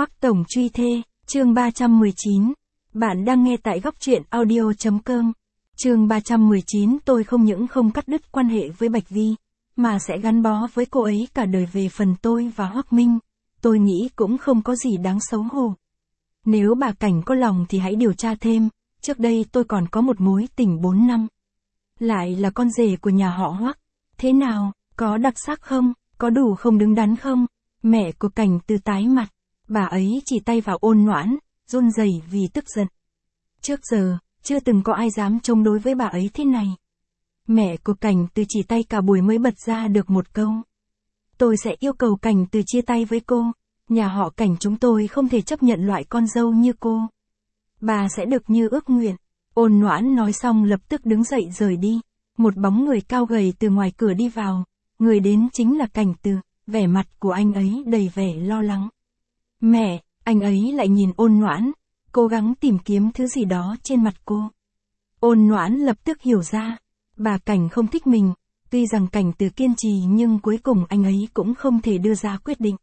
Hoắc Tổng truy thê, chương 319. Bạn đang nghe tại góc truyện audio.com. Chương 319. Tôi không những không cắt đứt quan hệ với Bạch Vi, mà sẽ gắn bó với cô ấy cả đời. Về phần tôi và Hoắc Minh, tôi nghĩ cũng không có gì đáng xấu hổ. Nếu bà Cảnh có lòng thì hãy điều tra thêm, trước đây tôi còn có một mối tình 4 năm. Lại là con rể của nhà họ Hoắc. Thế nào, có đặc sắc không, có đủ không đứng đắn không? Mẹ của Cảnh Từ tái mặt, bà ấy chỉ tay vào Ôn Noãn, run rẩy vì tức giận. Trước giờ, chưa từng có ai dám chống đối với bà ấy thế này. Mẹ của Cảnh Từ chỉ tay cả buổi mới bật ra được một câu. Tôi sẽ yêu cầu Cảnh Từ chia tay với cô, nhà họ Cảnh chúng tôi không thể chấp nhận loại con dâu như cô. Bà sẽ được như ước nguyện. Ôn Noãn nói xong lập tức đứng dậy rời đi. Một bóng người cao gầy từ ngoài cửa đi vào, người đến chính là Cảnh Từ, vẻ mặt của anh ấy đầy vẻ lo lắng. Mẹ, anh ấy lại nhìn Ôn Noãn, cố gắng tìm kiếm thứ gì đó trên mặt cô. Ôn Noãn lập tức hiểu ra, bà Cảnh không thích mình, tuy rằng Cảnh Từ kiên trì nhưng cuối cùng anh ấy cũng không thể đưa ra quyết định.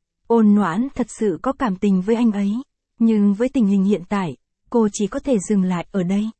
Ôn Noãn thật sự có cảm tình với anh ấy, nhưng với tình hình hiện tại, cô chỉ có thể dừng lại ở đây.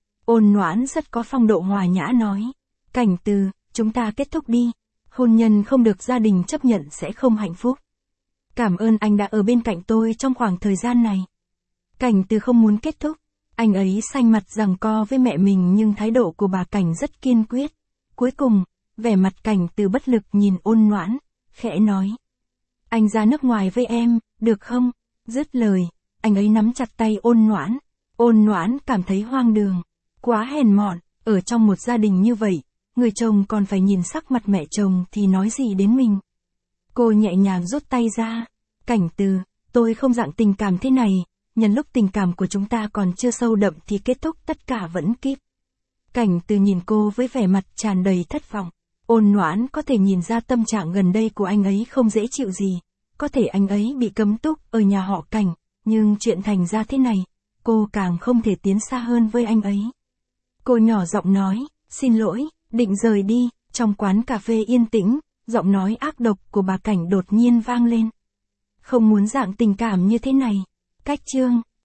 Ôn Noãn rất có phong độ hòa nhã nói, Cảnh Từ, chúng ta kết thúc đi, hôn nhân không được gia đình chấp nhận sẽ không hạnh phúc. Cảm ơn anh đã ở bên cạnh tôi trong khoảng thời gian này. Cảnh Từ không muốn kết thúc, anh ấy xanh mặt giằng co với mẹ mình nhưng thái độ của bà Cảnh rất kiên quyết. Cuối cùng, vẻ mặt Cảnh Từ bất lực nhìn Ôn Noãn, khẽ nói. Anh ra nước ngoài với em, được không? Dứt lời, anh ấy nắm chặt tay Ôn Noãn. Ôn Noãn cảm thấy hoang đường, quá hèn mọn, ở trong một gia đình như vậy, người chồng còn phải nhìn sắc mặt mẹ chồng thì nói gì đến mình. Cô nhẹ nhàng rút tay ra. Cảnh Từ, tôi không dạng tình cảm thế này, nhân lúc tình cảm của chúng ta còn chưa sâu đậm thì kết thúc tất cả vẫn kíp. Cảnh Từ nhìn cô với vẻ mặt tràn đầy thất vọng. Ôn Noãn có thể nhìn ra tâm trạng gần đây của anh ấy không dễ chịu gì, có thể anh ấy bị cấm túc ở nhà họ Cảnh, nhưng chuyện thành ra thế này, cô càng không thể tiến xa hơn với anh ấy. Cô nhỏ giọng nói, xin lỗi, định rời đi. Trong quán cà phê yên tĩnh, giọng nói ác độc của bà Cảnh đột nhiên vang lên. Không muốn dạng tình cảm như thế này. Cách chương